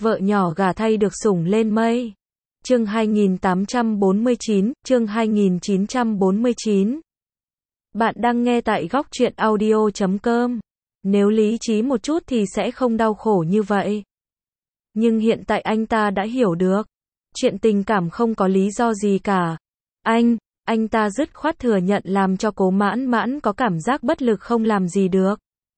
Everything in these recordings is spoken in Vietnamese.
Vợ nhỏ gả thay được sủng lên mây. Chương 2849, chương 2949. Bạn đang nghe tại góc truyện audio.com. Nếu lý trí một chút thì sẽ không đau khổ như vậy. Nhưng hiện tại anh ta đã hiểu được. Chuyện tình cảm không có lý do gì cả. Anh ta dứt khoát thừa nhận làm cho Cố Mãn Mãn có cảm giác bất lực không làm gì được.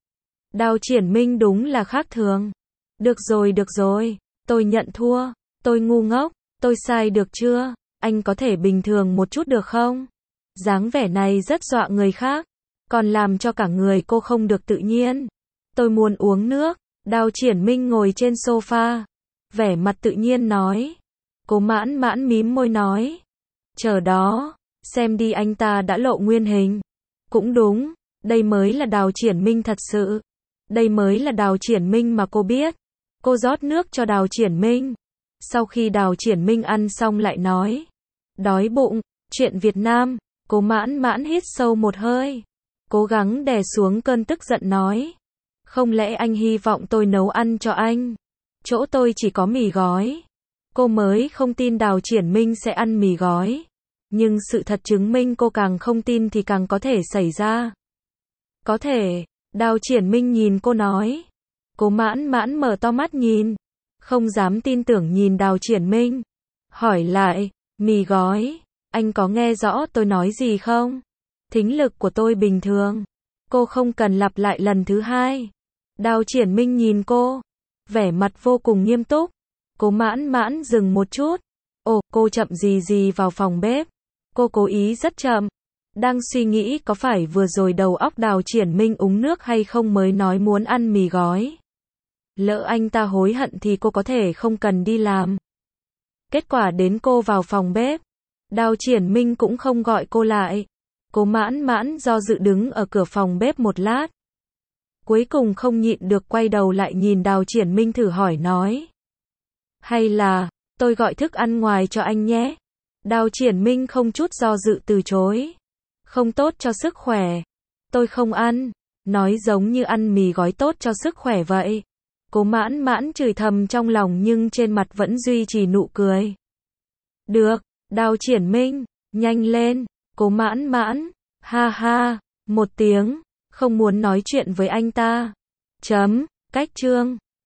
Đào Triển Minh đúng là khác thường. Được rồi, tôi nhận thua, tôi ngu ngốc, tôi sai được chưa? Anh có thể bình thường một chút được không? Dáng vẻ này rất dọa người khác, còn làm cho cả người cô không được tự nhiên. Tôi muốn uống nước. Đào Triển Minh ngồi trên sofa, vẻ mặt tự nhiên nói. Cố Mãn Mãn mím môi nói. Chờ đó, xem đi, anh ta đã lộ nguyên hình. Cũng đúng, đây mới là Đào Triển Minh thật sự. Đây mới là Đào Triển Minh mà cô biết. Cô rót nước cho Đào Triển Minh. Sau khi Đào Triển Minh ăn xong lại nói. Đói bụng, chuyện Việt Nam. Cố Mãn Mãn hít sâu một hơi, cố gắng đè xuống cơn tức giận nói. Không lẽ anh hy vọng tôi nấu ăn cho anh? Chỗ tôi chỉ có mì gói. Cô mới không tin Đào Triển Minh sẽ ăn mì gói. Nhưng sự thật chứng minh cô càng không tin thì càng có thể xảy ra. Có thể. Đào Triển Minh nhìn cô nói. Cố Mãn Mãn mở to mắt nhìn, không dám tin tưởng nhìn Đào Triển Minh. Hỏi lại, mì gói, anh có nghe rõ tôi nói gì không? Thính lực của tôi bình thường. Cô không cần lặp lại lần thứ hai. Đào Triển Minh nhìn cô, vẻ mặt vô cùng nghiêm túc. Cố Mãn Mãn dừng một chút. Ồ, cô chậm gì vào phòng bếp. Cô cố ý rất chậm. Đang suy nghĩ có phải vừa rồi đầu óc Đào Triển Minh uống nước hay không mới nói muốn ăn mì gói. Lỡ anh ta hối hận thì cô có thể không cần đi làm. Kết quả đến cô vào phòng bếp, Đào Triển Minh cũng không gọi cô lại. Cố Mãn Mãn do dự đứng ở cửa phòng bếp một lát. Cuối cùng không nhịn được quay đầu lại nhìn Đào Triển Minh thử hỏi nói. Hay là, tôi gọi thức ăn ngoài cho anh nhé. Đào Triển Minh không chút do dự từ chối. Không tốt cho sức khỏe. Tôi không ăn. Nói giống như ăn mì gói tốt cho sức khỏe vậy. Cố Mãn Mãn chửi thầm trong lòng nhưng trên mặt vẫn duy trì nụ cười. Được, Đào Triển Minh, nhanh lên. Cố Mãn Mãn, ha ha, một tiếng, không muốn nói chuyện với anh ta. Cách chương.